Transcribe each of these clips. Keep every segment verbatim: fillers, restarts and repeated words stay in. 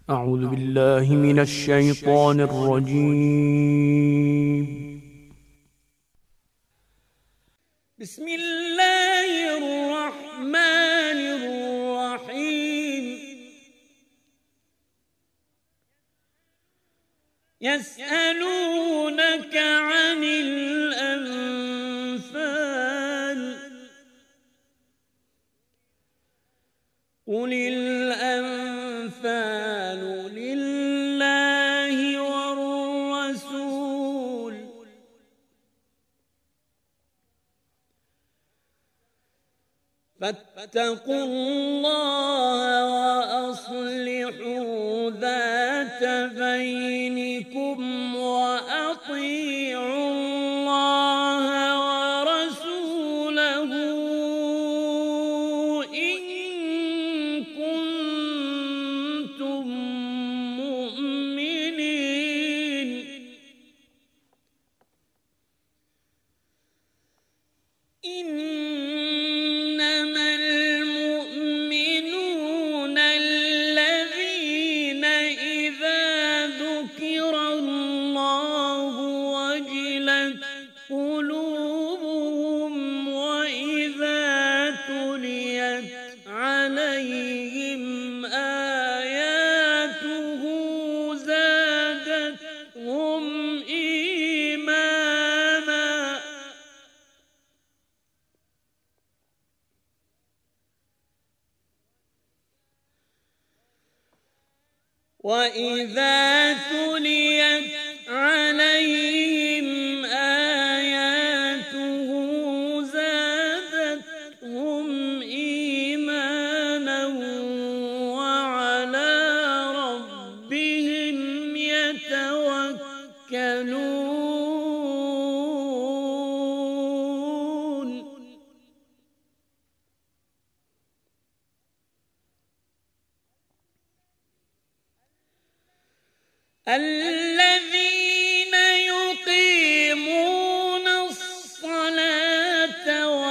أعوذ بالله من الشيطان الرجيم. بسم الله الرحمن الرحيم. يسألونك عن الأنفال قل الأنفال لله والرسول فاتقوا الله وأصلحوا ذات بينكم وأطيعوا الله ورسوله إن كنتم مؤمنين. إنما المؤمنون الذين إذا ذكر الله وجلت قلوبهم وإذا تليت عليهم آياته زادتهم إيمانا وإذا تليت عليهم آياته زادتهم إيمانا وعلى ربهم يتوكلون. الذين يقيمون الصلاة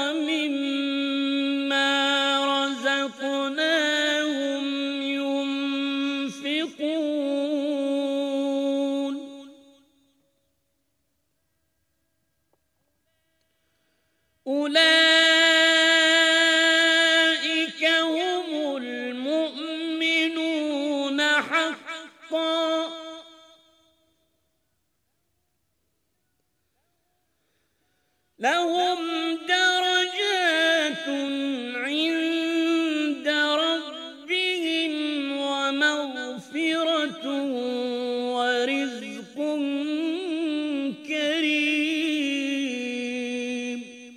ومما رزقناهم ينفقون أولئك هم المؤمنون حقا لهم درجات عند ربهم ومغفرة ورزق كريم.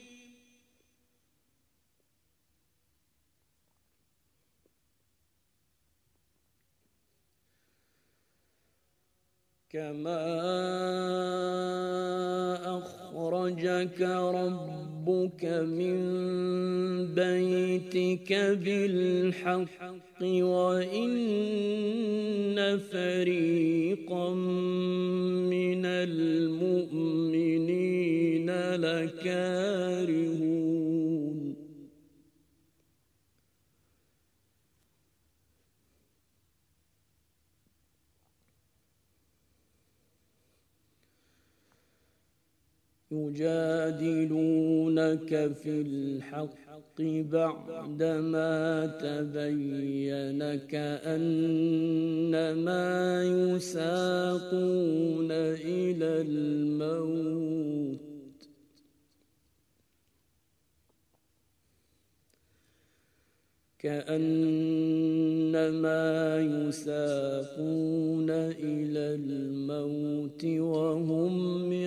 كما أخرجك ربك من بيتك بالحق وإن فريقا من المؤمنين لكارهون. يجادلونك في الحق بعدما تبين كأنما يساقون إلى الموت كأنما يساقون إلى الموت وهم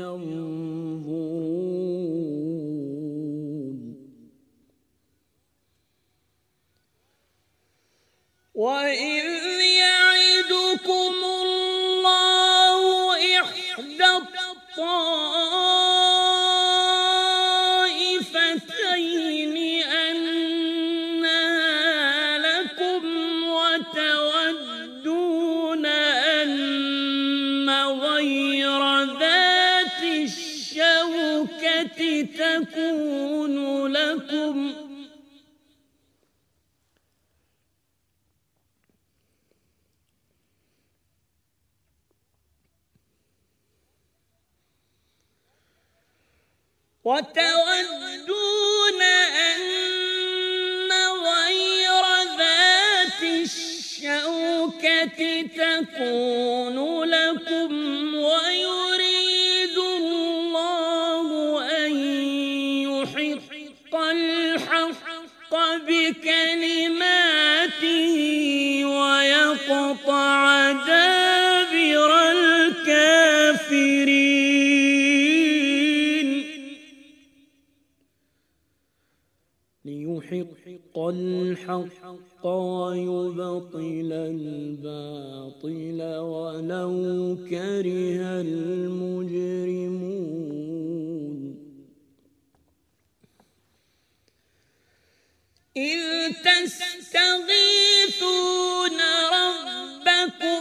ينظرون. وإذ يعدكم الله إحدى الطائفتين أنها لكم وتودون أن غير ذات الشوكة تكون لكم وتودون أن غير ذات الشوكة تكون لكم ويريد الله أن يحق الحق بكلماته ويقطع دابر الكافرين ليحق الحق ويبطل الباطل ولو كره المجرمون إذ تستغيثون ربكم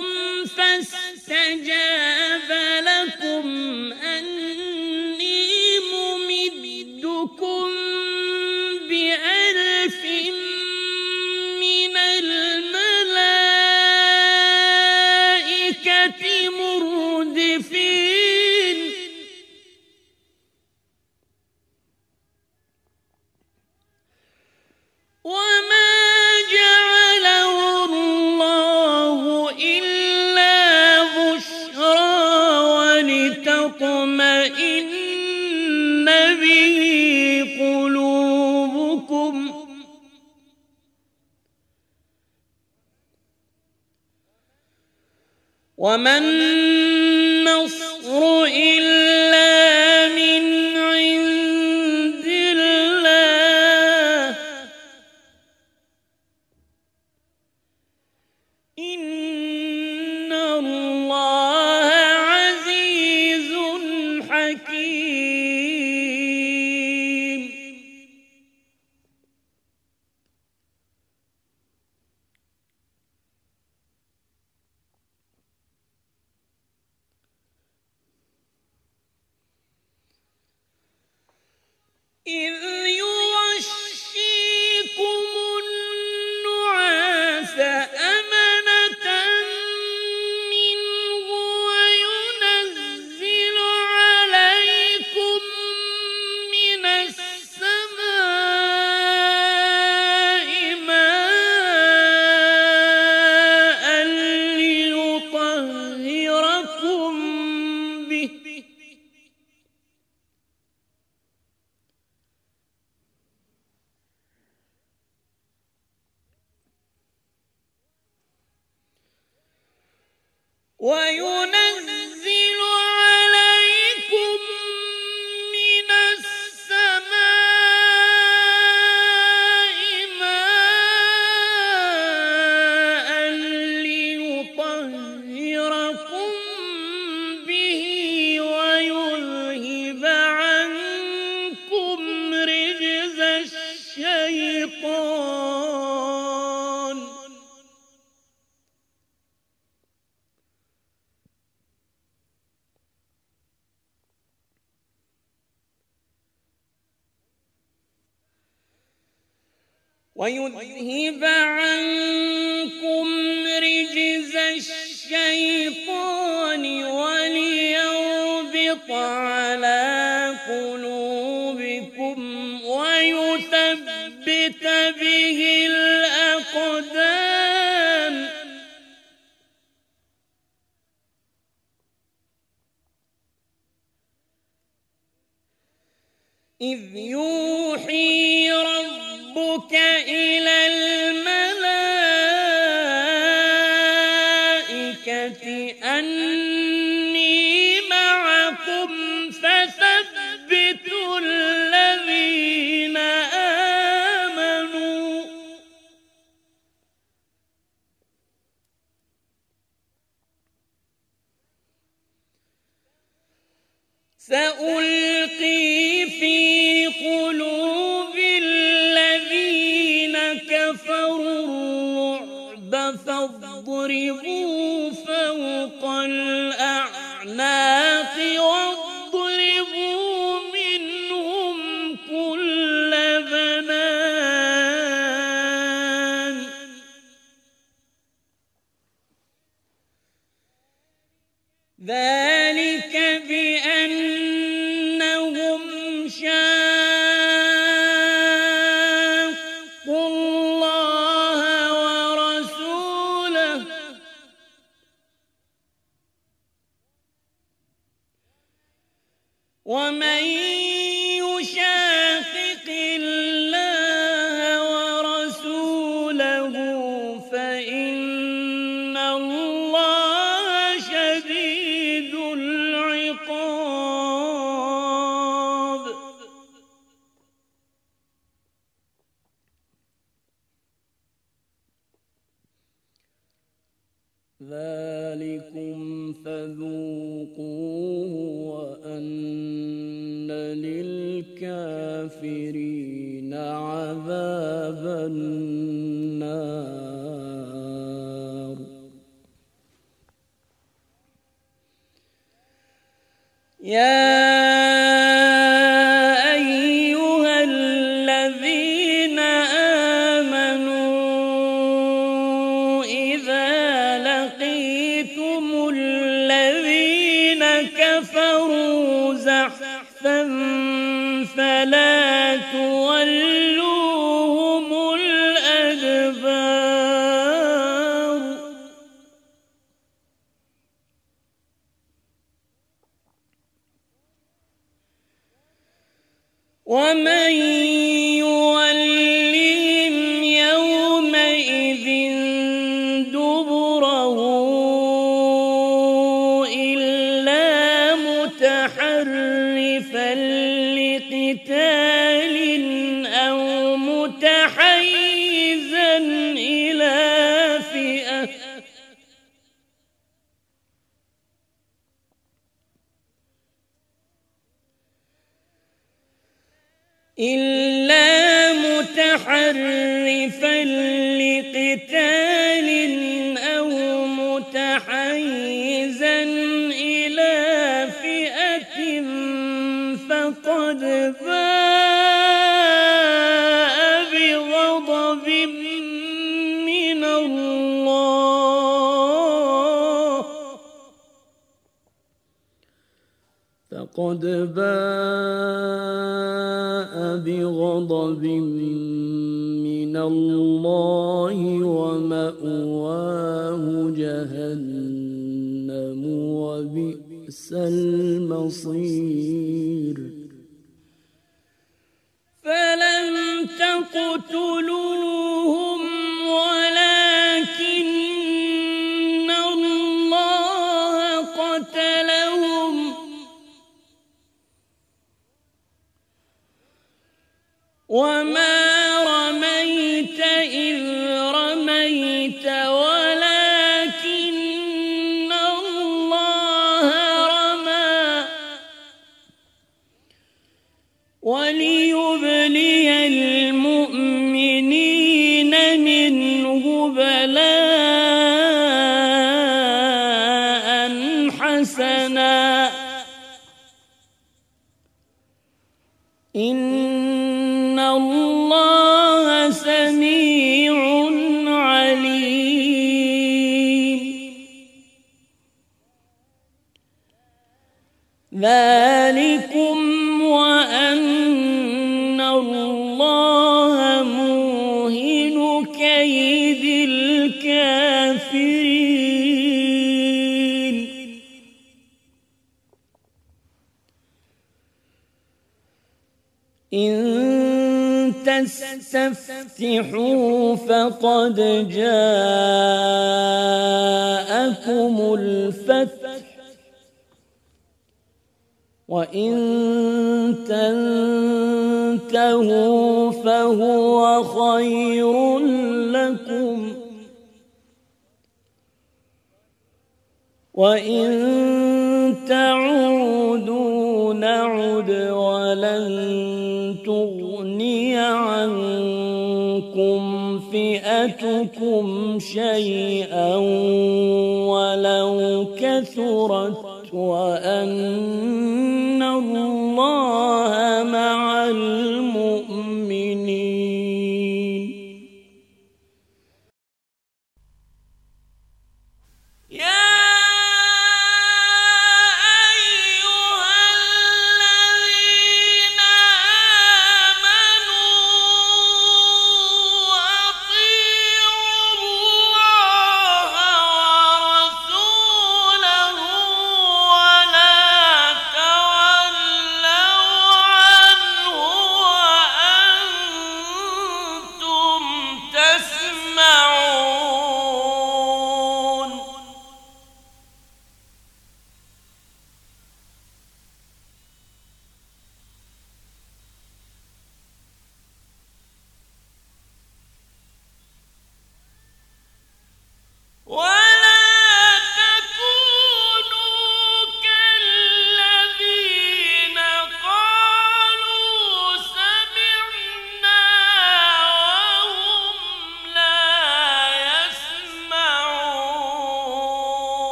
فاستجاب لكم أني ممدكم بألف من الملائكة مردفين وما جعله الله إلا بشرى ولتطمئن به قلوبكم وما النصر إلا من عند الله إن الله عزيز حكيم إذ يغشيكم النعاس أمنة منه وينزل عليكم من السماء ماء ليطهركم به وينزل عليكم من السماء ماء ليطهركم به ويذهب عنكم رجز الشيطان ويذهب عنكم رجز الشيطان وليربط على قلوبكم ويثبت به الأقدام إذ يوحي ربك إلى الملائكة أني معكم فثبتوا الذين آمنوا سألقي في قلوب الذين كفروا الرعب فاضربوا فوق الأعناق واضربوا منهم كل بنان ذلك بأنهم شاقوا ومن يشاقق الله ورسوله فإن الله شديد العقاب. ذلكم فذوقوه وأن للكافرين عذاب النار. يا أيها الذين آمنوا إذا لقيتم الذين كفروا زحفا فلا تولوهم الأدبار. ومن يولهم يومئذ دبره إلا متحرفا لقتال أو متحيزا إلى فئة إلا متحرفا لقتال أو متحيزا إلى فئة فقد باء بغضب من الله فقد باء بغضب من الله ومأواه جهنم وبئس المصير. فلم تقتلوهم ولكن الله قتلهم وما رميت إذ رميت ولكن الله رمى وليبلي المؤمنين منه بلاء حسنا إن الله سميع عليم. ذلكم وأن الله موهن كيد الكافرين. إن تستفتحوا فقد جاءكم الفتح وإن تنتهوا فهو خير لكم وإن تعودوا نعد ولن تغني عنكم فئتكم شيئا ولو كثرت وأن الله مع المؤمنين. ولا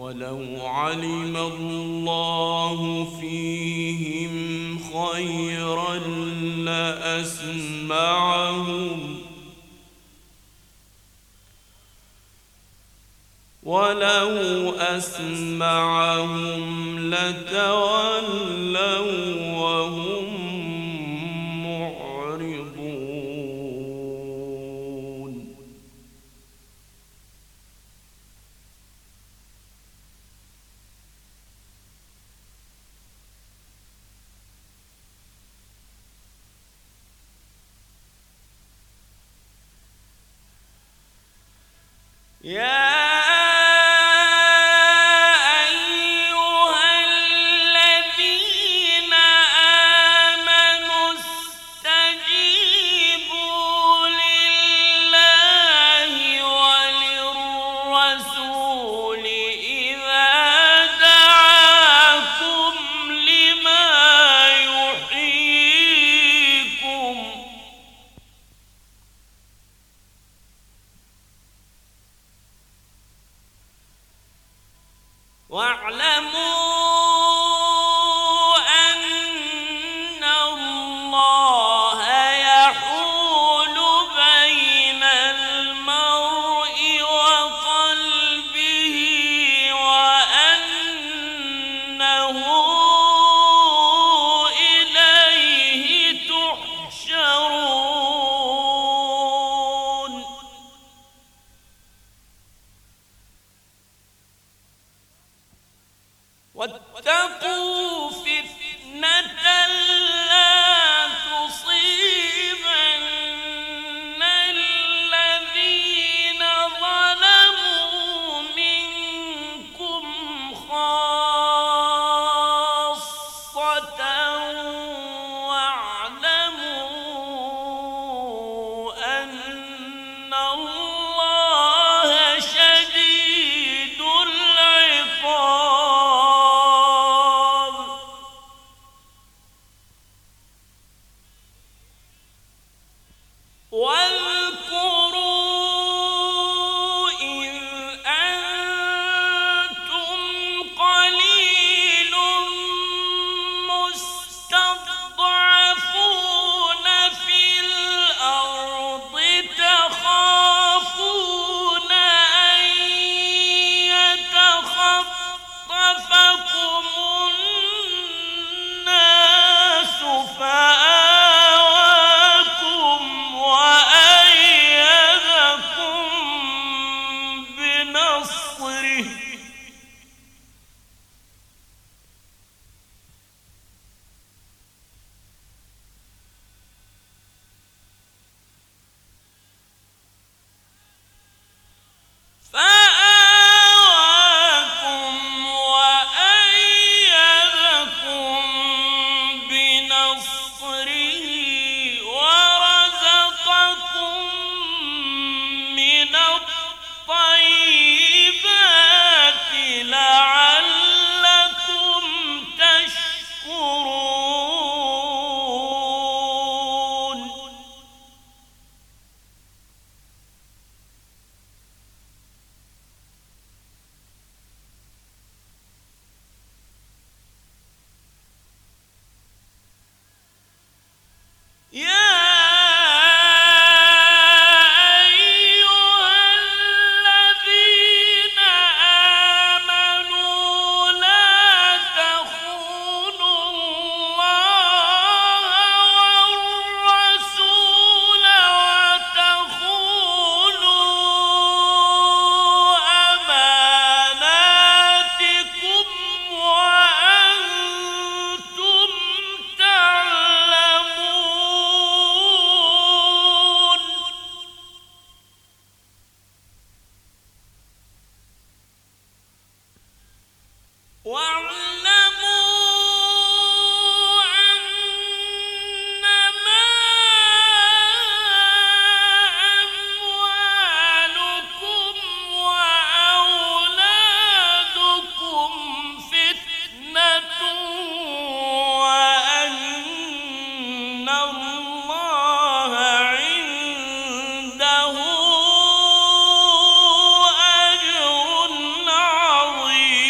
ولو علم الله فيهم خيرا لأسمعهم ولو أسمعهم لتولوا وهم معرضون يا واتقوا فتنة لا تصيبن الذين ظلموا منكم خاصة واعلموا أن الله شديد العقاب. واذكروا إذ أنتم قليل مستضعفون في الأرض تخافون أن يتخطفكم الناس فآواكم وأيدكم بنصره فآواكم وأيدكم بنصره ورزقكم من الطيبات لعلكم تشكرون. يا أيها الذين آمنوا لا تخونوا الله والرسول وتخونوا أماناتكم وأنتم تعلمون. واعلموا أنما أموالكم وأولادكم فتنة وأن الله عنده أجر عظيم.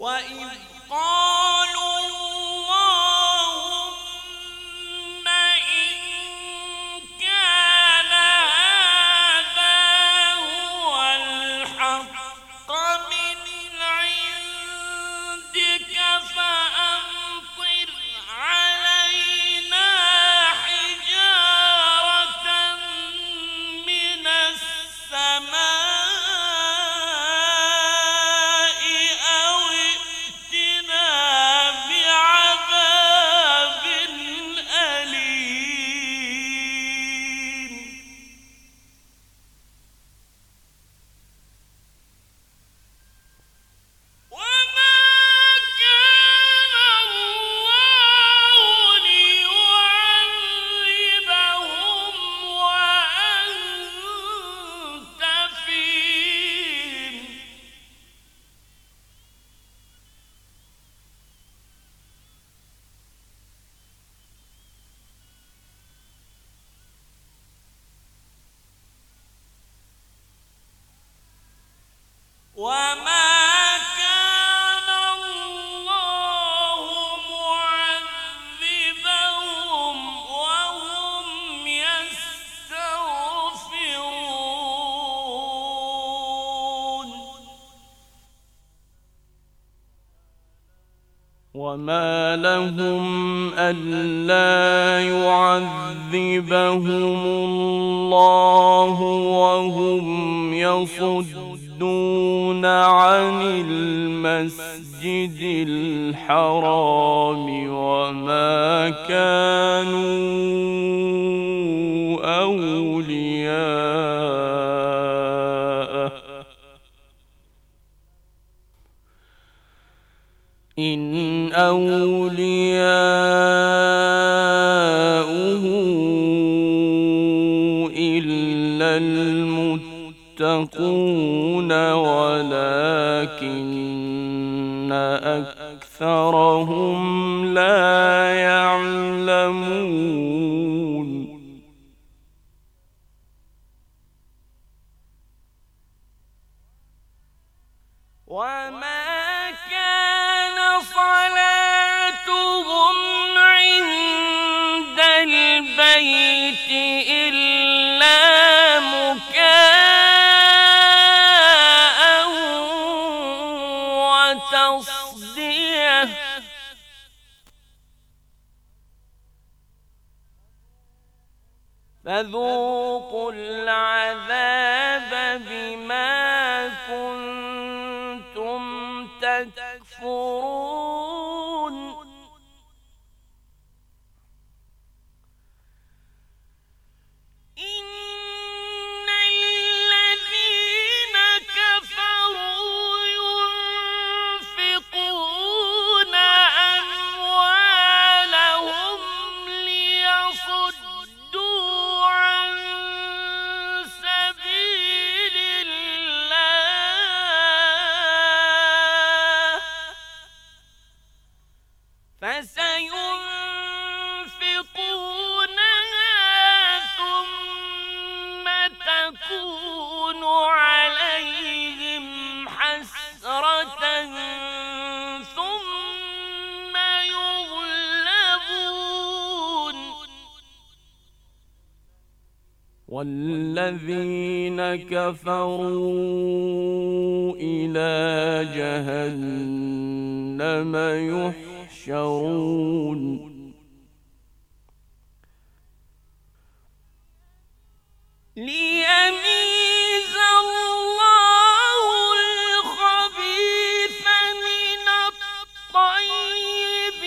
وإذ قالوا اللهم إن كان هذا هو الحق من عندك فأمطر علينا حجارة من السماء وما كان الله معذبهم وهم يستغفرون وما لهم ألا يعذبهم الله وهم يصدون عن المسجد الحرام وما كانوا أولياءه إن أولياؤه إلا المتقون ولكن أكثرهم لا يعلمون وما كان صلاتهم عند البيت إلا مكاء وتصدية فذوقوا العذاب بما كنتم تكفرون إن الذين كفروا ينفقون أموالهم ليصدوا عن سبيل الله فسينفقونها ثم تكون عليهم حسرة ثم يغلبون والذين كفروا إلى جهنم يحشرون ليميز الله الخبيث من الطيب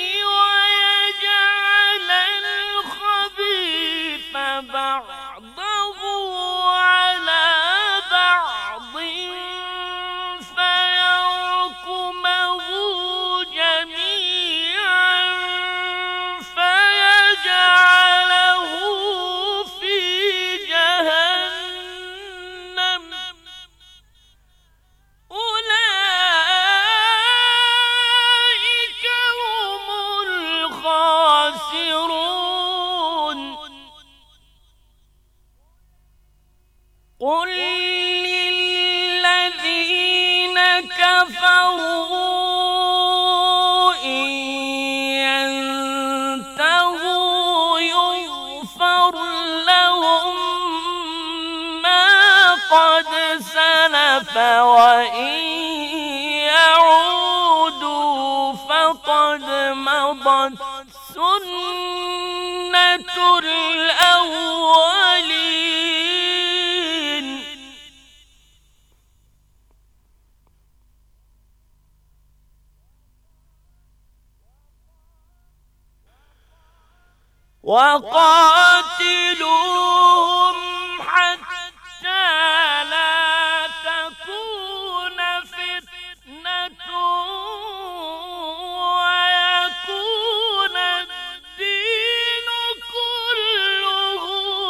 ويجعل الخبيث بعضه على بعض فيركمه جميعا فيجعله في جهنم أولئك هم الخاسرون قل للذين كفروا سلف وإن يعودوا فقد مضت سنة الأولين وقاتلوهم حتى لا تكون فتنة ويكون الدين كله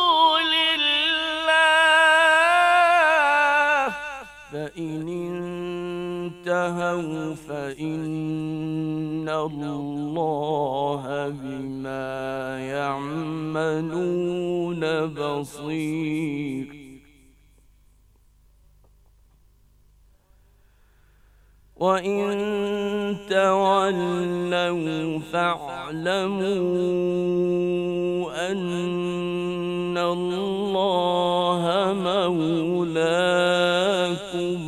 لله فإن انتهوا فإن الله بما يعملون بصير وإن تولوا فاعلموا أن الله مولاكم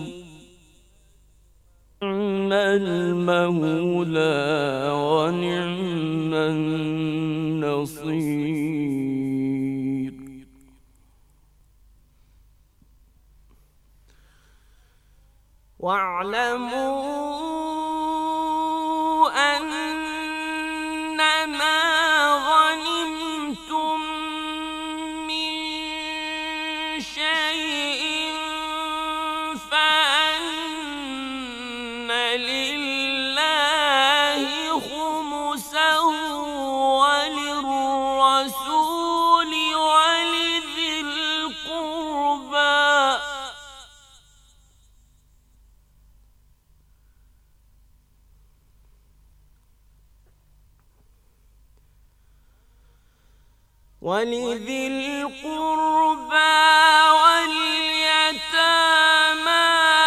نعم المولى ونعم النصير واعلموا أنما غنمتم من شيء فأن لله خمسه وللرسول ولذي القربى ولذي القربى واليتامى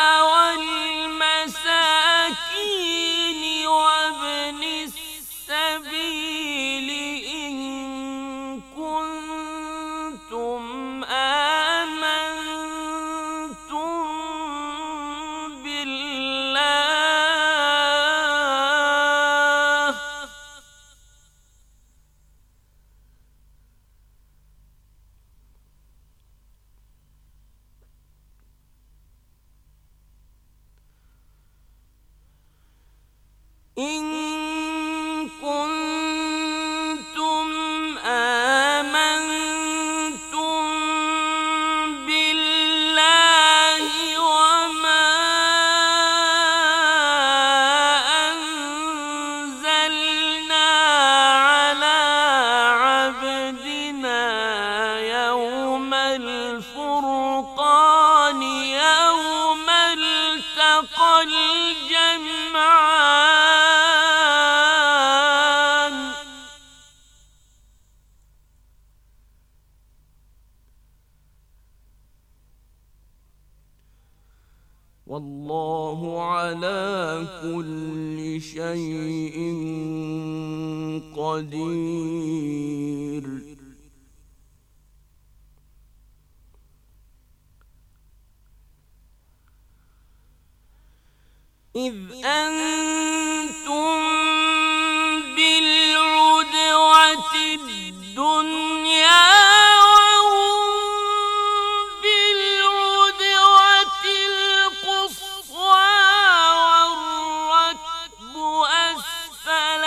والمساكين وابن السبيل إن كنتم آمنتم بالله إن كنتم آمنتم بالله وما أنزلنا على عبدنا يوم الفرقان يوم التقى الجمعان والله على كل شيء قدير إذ أنتم بالعدوة الدنيا وهم بالعدوة القصوى والركب أسفل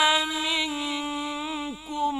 منكم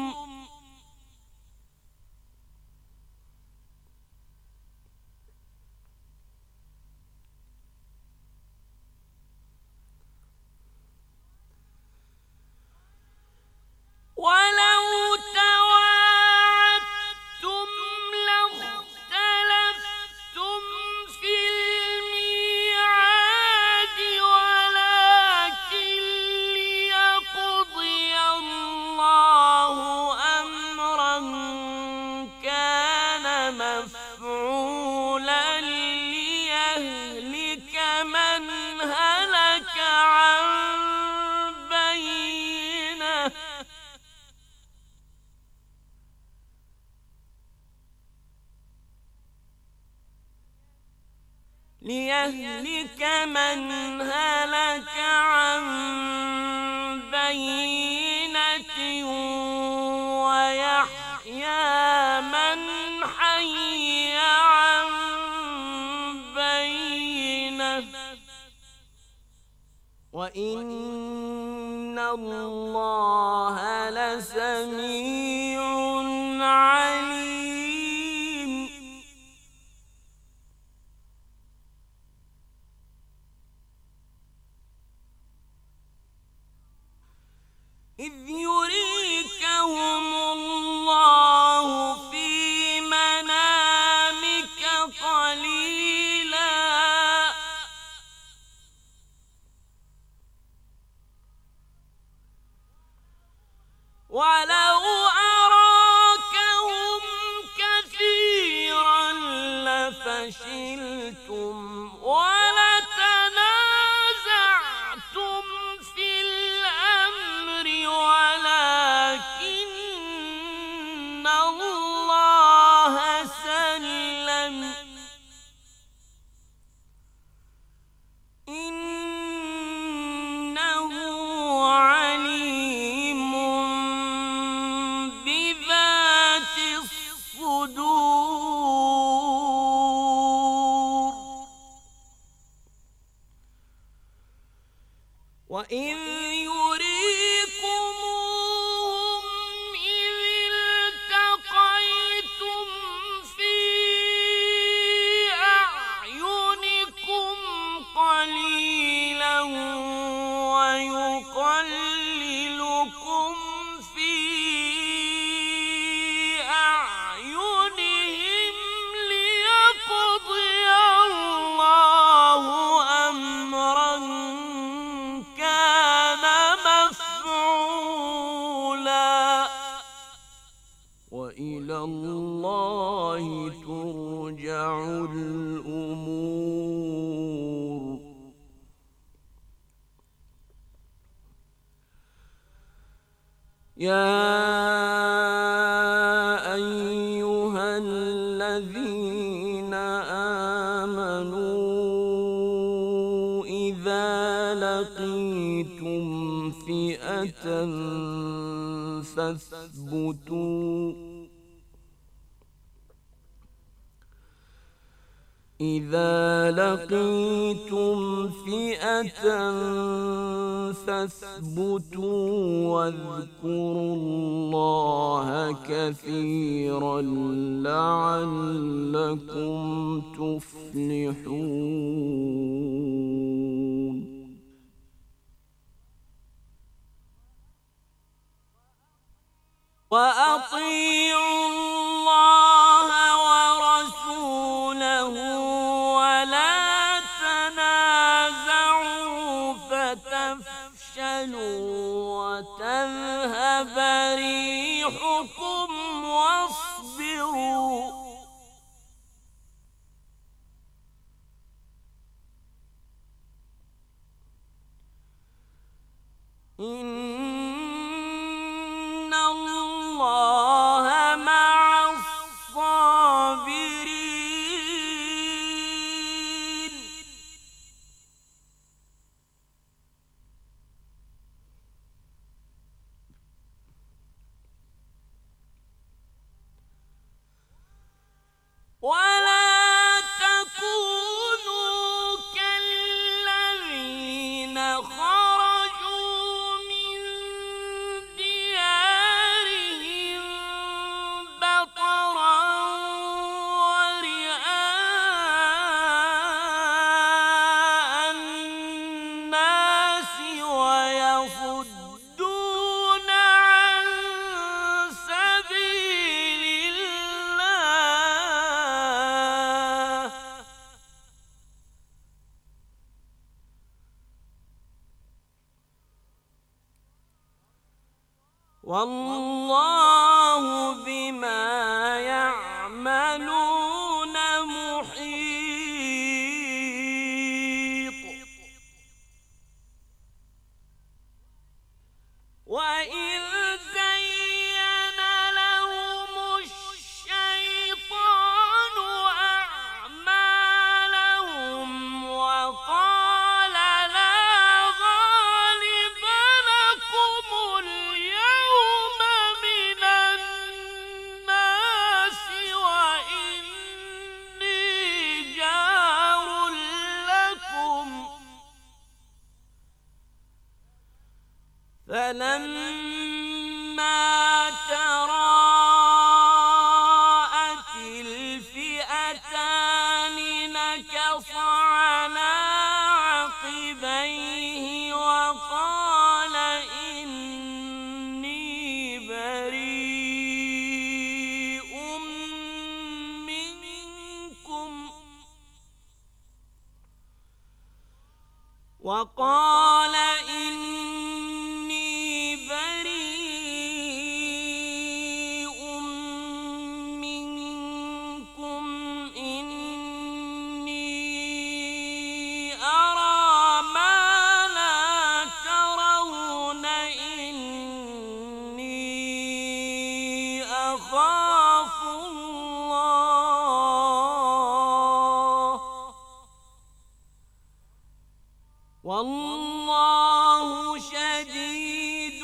ليهلك من هلك عن بينة ويحيى من حي عن بينة وإن الله لسميع عليم. إذ يريكهم الله في منامك قليلا ولو أراكهم كثيرا لفشلتم ولتنازعتم في الأمر ولكن الله سلم إنه عليم بذات الصدور. وإذ يريكموهم إذ التقيتم في أعينكم قليلا ويقللكم في أعينهم ليقضي الله أمرا كان مفعولا وإلى الله ترجع الأمور. يا أيها الذين آمنوا إذا لقيتم فئة فاثبتوا إذا لقيتم فئة فاثبتوا واذكروا الله كثيرا لعلكم تفلحون. وأطيعوا الله ورسوله ولا تنازعوا فتفشلوا وتذهب ريحكم واصبروا إن الله مع الصابرين. ولا تكونوا كالذين خرجوا من ديارهم بطرا ورئاء الناس ويصدون عن سبيل الله والله بما يعملون محيط. وإذ زين لهم الشيطان أعمالهم فلما تراءت الفئتان نكص على عقبيه وقال إني بريء منكم وقال إني بريء منكم إني أرى ما لا ترون إني أخاف الله والله شديد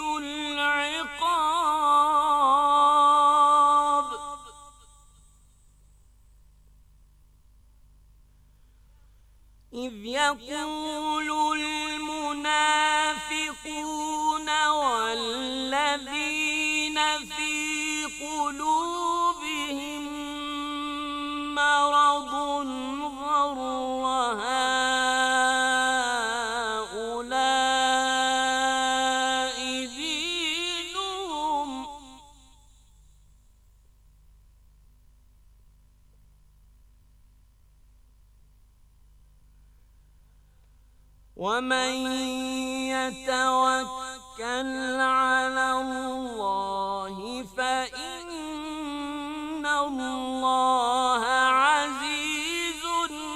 العقاب. إذ يقول المنافقون والذين في قلوبهم مرض غر هؤلاء دينهم ومن يتوكل على الله فإن الله عزيز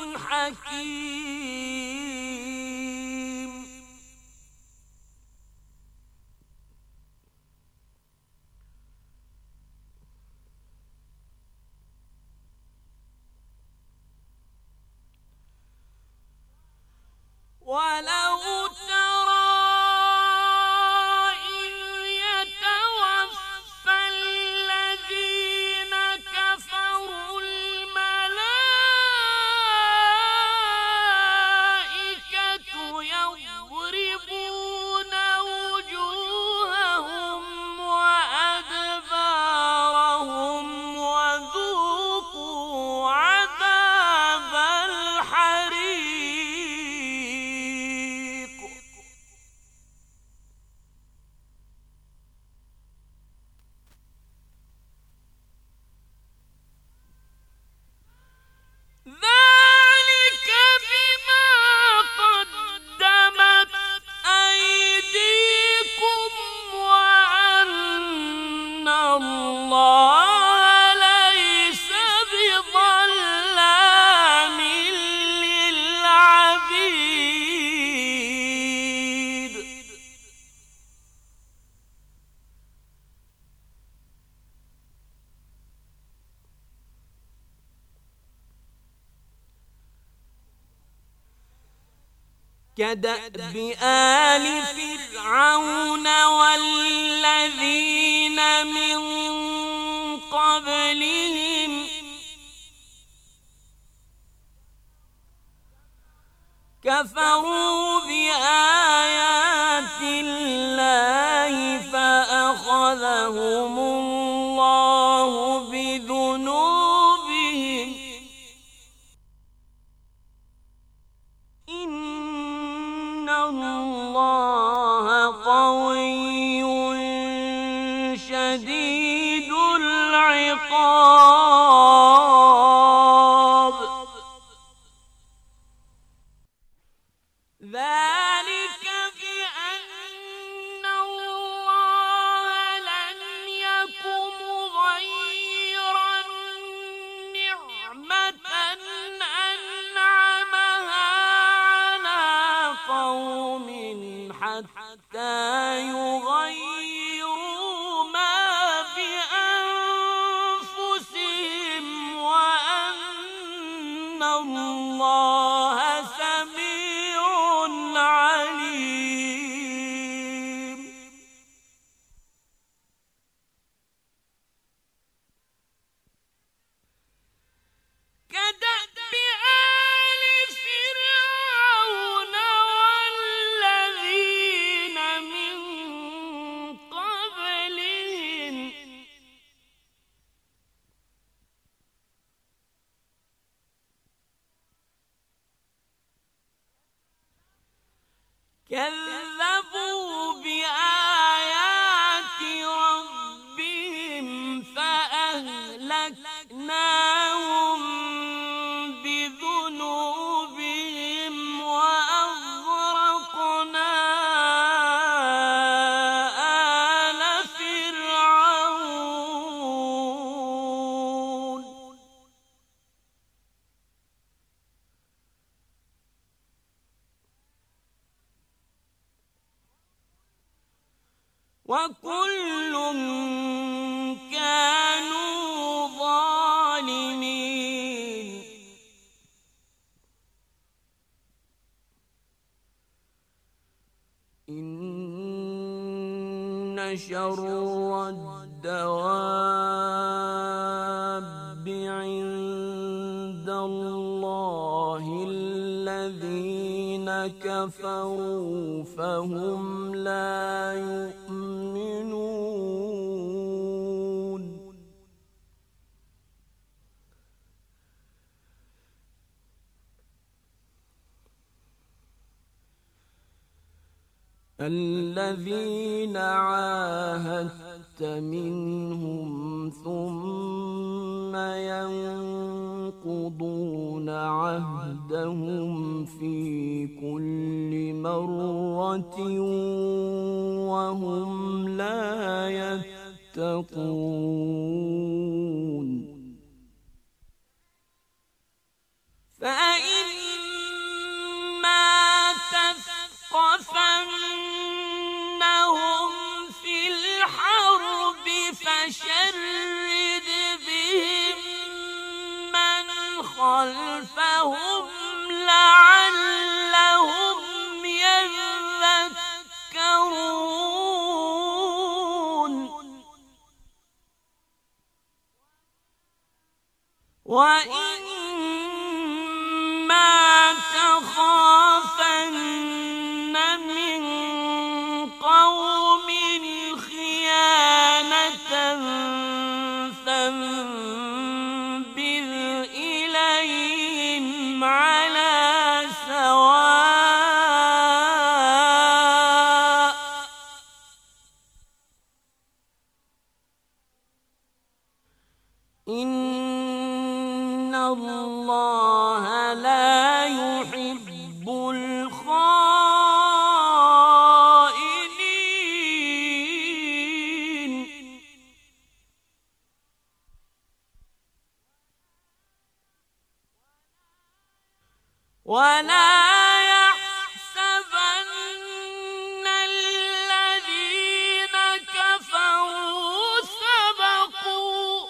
حكيم. ولو ترى إذ يتوفى الذين كفروا الملائكة يضربون وجوههم وأدبارهم وذوقوا عذاب الحريق. ذلك بما قدمت أيديكم وأن الله ليس بظلام للعبيد. كدأب آل فرعون والذين من قبلهم كفروا بآيات الله فأخذهم الله بذنوبهم إن الله قوي شديد العقاب. ذلك بأن الله لم يكن مغيرا نعمة أنعمها على قوم حتى يغيروا ما بأنفسهم وأن الله سميع عليم. كدأب آل فرعون والذين من كذبوا بآيات ربهم فأهلكناهم بذنوبهم وأغرقنا آل فرعون وكل كانوا ظالمين إن شر الدواب عند الله الذين كفروا فهم لا يؤمنون الذين عاهدت منهم ثم ينقضون عهدهم في كل مرة وهم لا يتقون فإما تثقفنهم في الحرب فشرد بهم من خلفهم لعلهم يذكرون وإما تخافن من قوم خيانة فانبذ إليهم على سواء إن الله لا يحب الخائنين ولا يحسبن الذين كفروا سبقوا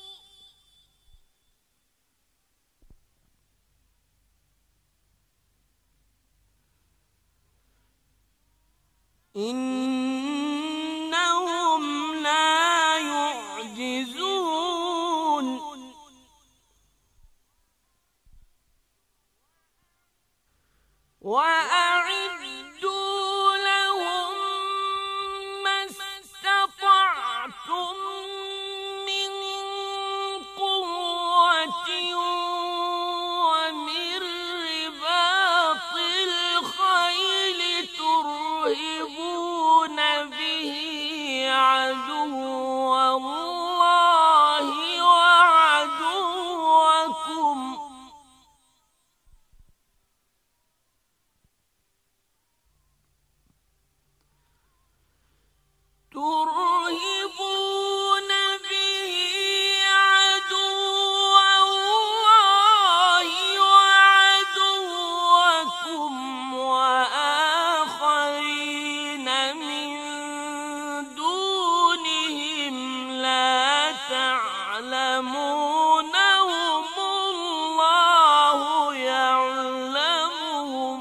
إنهم لا يعجزون وأعدوا لهم ما استطعتم من قوة ومن رباط الخيل ترهبون به عدو الله وعدوكم ترهبون به عدو الله وعدوكم وآخرين من دونهم لا تعلمونهم الله يعلمهم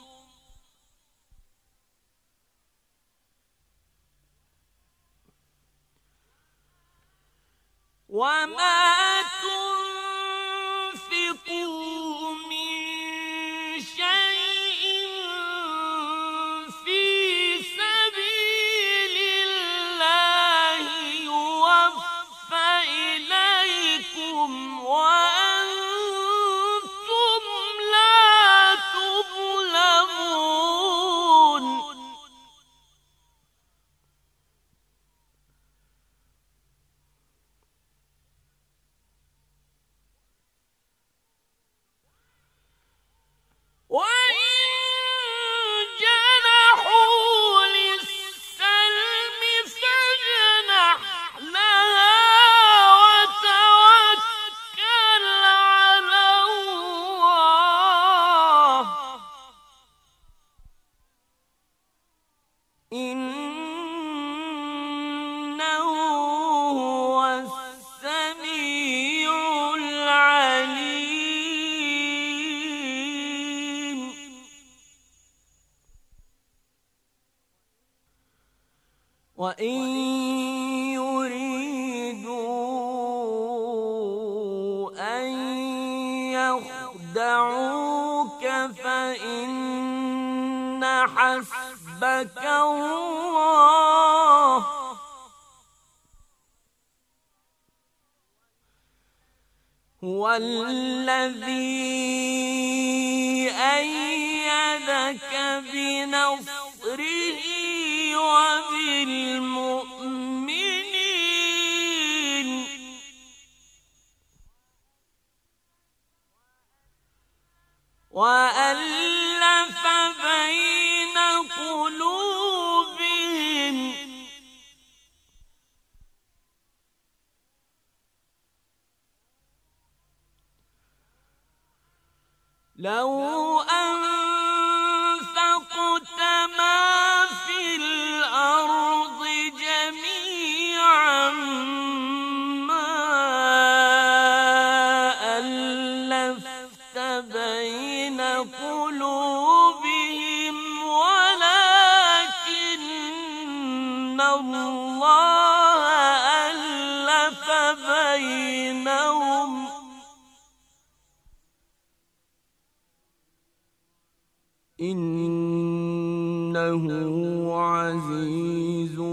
وما تنفقوا من شيء في سبيل الله يوفى إليكم وأنتم لا تظلمون وإن يريدوا أن يخدعوك فإن حسبك الله هو الذي أيدك بنصره وبالمؤمنين وألف بين قلوبهم لو أنفقت ما في الأرض جميعا ما ألفت بين قلوبهم ولكن الله ألف بينهم إنه عزيز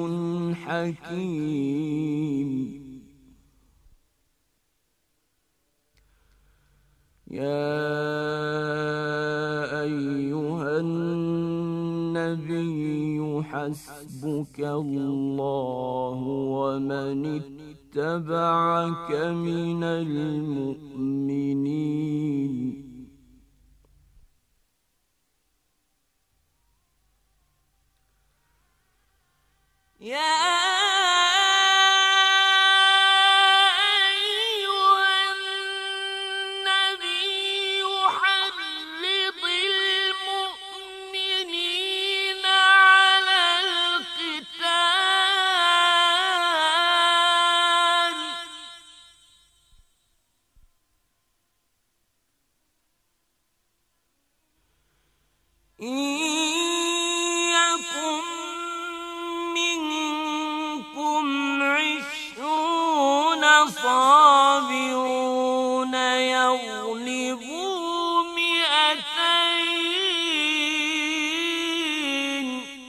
حكيم. يا أيها النبي حسبك الله ومن اتبعك من المؤمنين. يا صابرون يغلبوا مئتين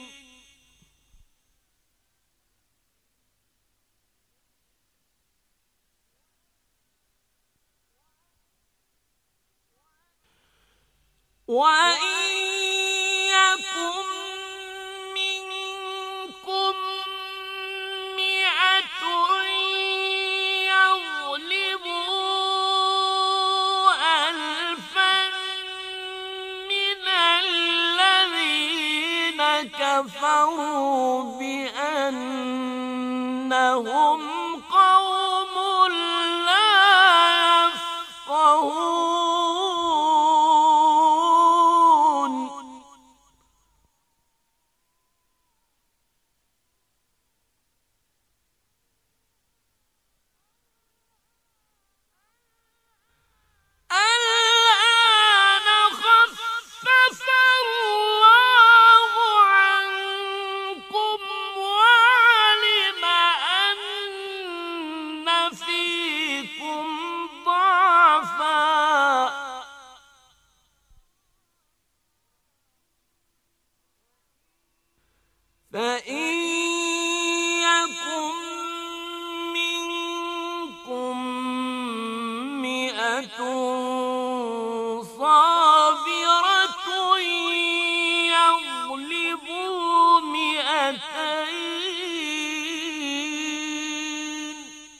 وإن يكن منكم مئة كفروا بأنهم قوم لا يفقهون الآن خفف الله عنكم وعلم أن فيكم ضعفا فإن يكن منكم مئة صابرة يغلبوا مئتين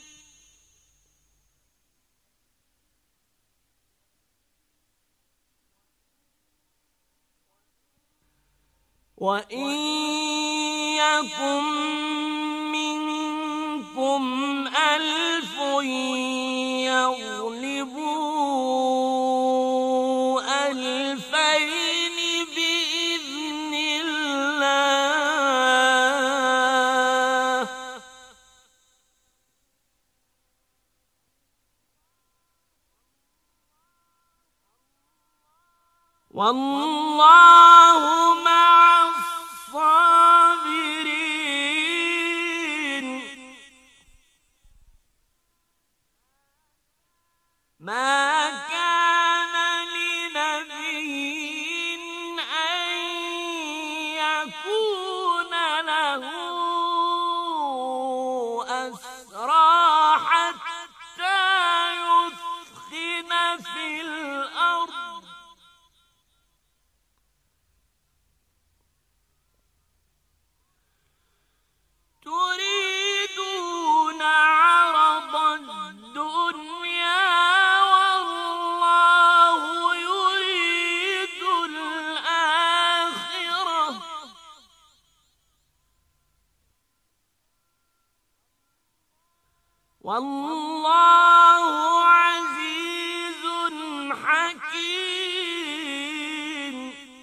وإن يكن منكم ألف يغلبوا ألفين بإذن الله والله مع الصابرين. يكون له أسرى حتى يثخن في الأرض تريدون عرض الدنيا والله يريد الآخرة والله عزيز حكيم.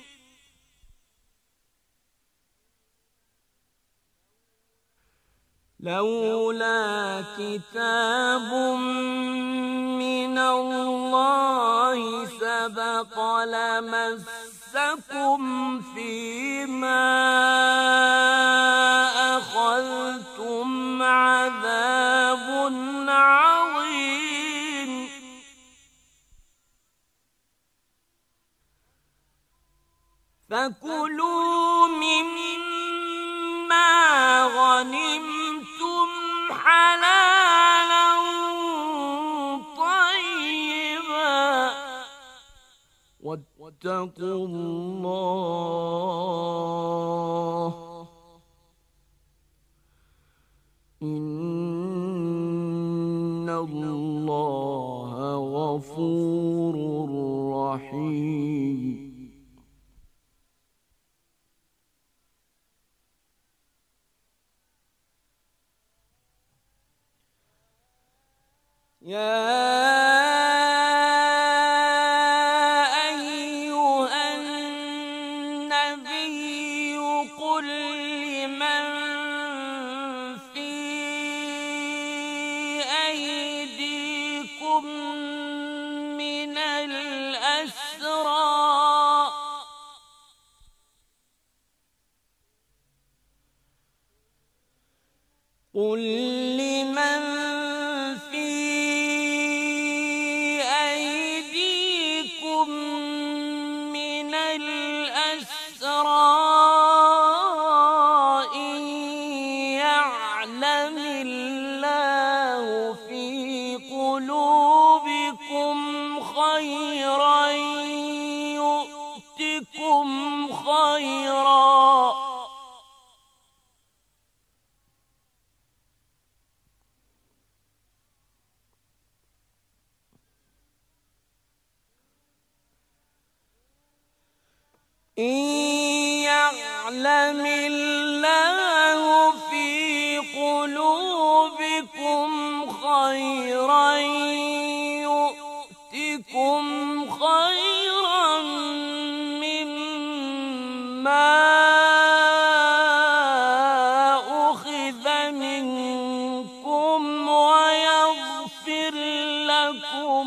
لولا كتاب من الله سبق لمسكم فيما أخذتم عذاب عظيم. فكلوا مما غنمتم حلالا طيبا واتقوا الله إن الله غفور رحيم. يا أيها النبي قل لمن في أيديكم من الأسرى قل لمن إن يعلم الله في قلوبكم خيرا يؤتكم خيرا مما أخذ منكم ويغفر لكم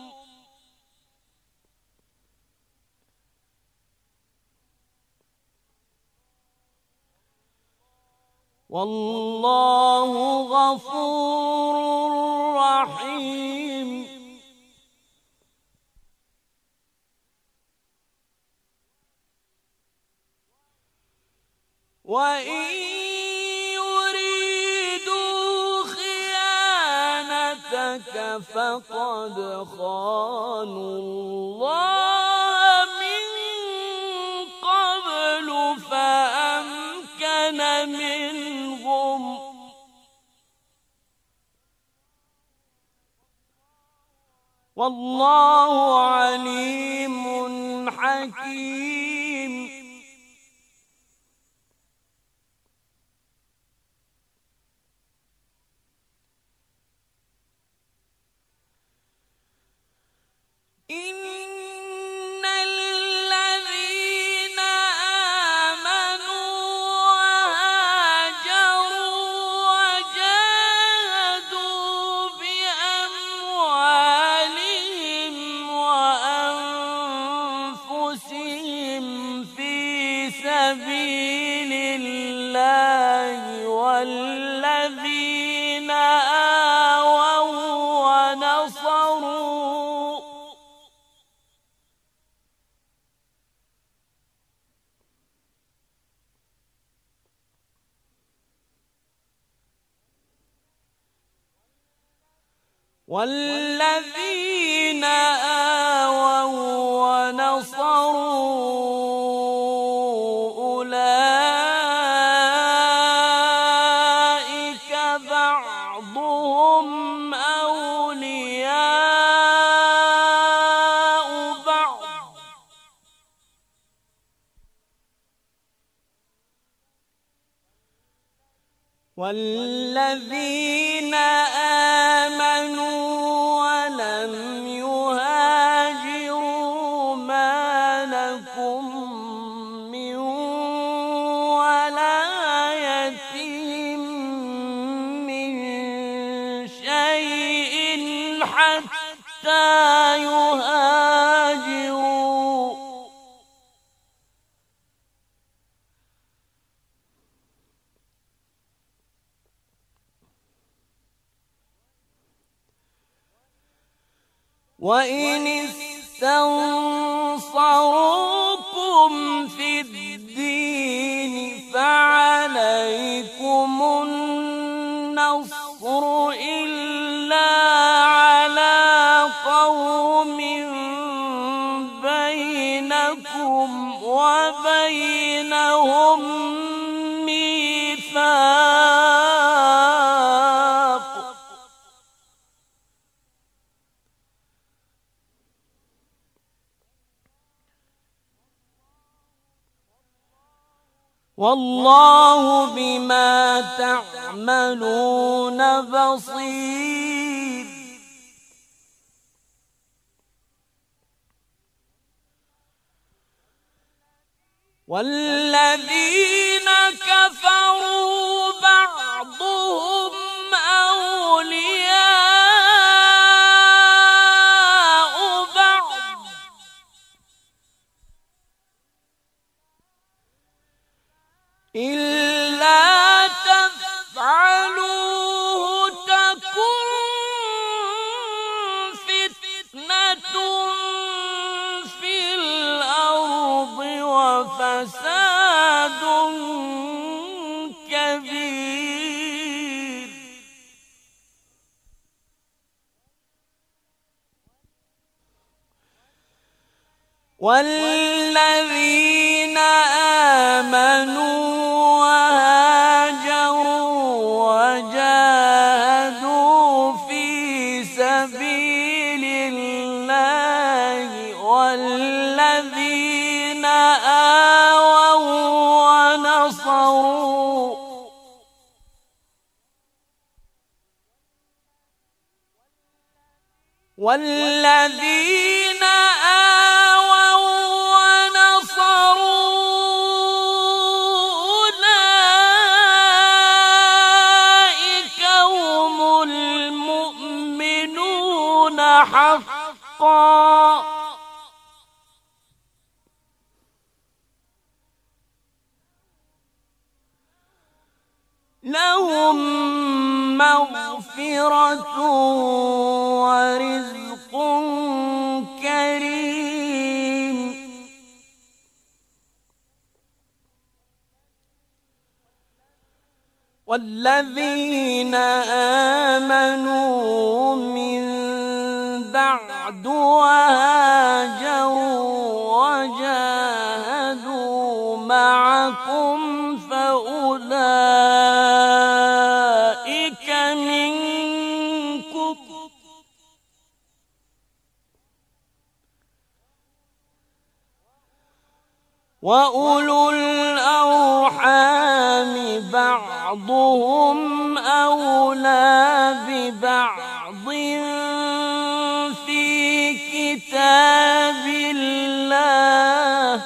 والله غفور رحيم. وإن يريدوا خيانتك فقد خانوا الله من قبل فأمكن منهم والله عليم حكيم. إن الذين آمنوا وهاجروا وجاهدوا بأموالهم وأنفسهم في سبيل الله والذين آووا ونصروا والذين آووا ونصروا أولئك بعضهم أولياء بعض والذين آمنوا ولم يهاجروا ما لكم من ولايتهم من شيء حتى يهاجروا وإن استنصروكم في الدين فعليكم النصر إلا على قوم بينكم وبينهم ميثاق والله بما تعملون بصير والذين كفروا بعضهم أولياء بعض إلا تفعلوه تكن فتنة في الأرض وفساد كبير والذين آمنوا وهاجروا وجاهدوا في سبيل الله والذين آووا ونصروا والذين آووا ونصروا أولئك هم المؤمنون حقا لهم مغفرة ورزق كريم والذين آمنوا من بعد وهاجروا وجاهدوا معكم فأولئك منكم وأولو الأرحام بعضهم أولى ببعض في كتاب الله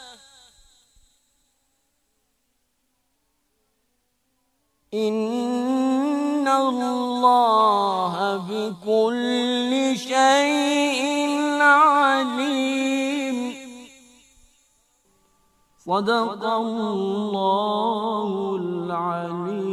إن الله بكل شيء عليم صدق الله العليم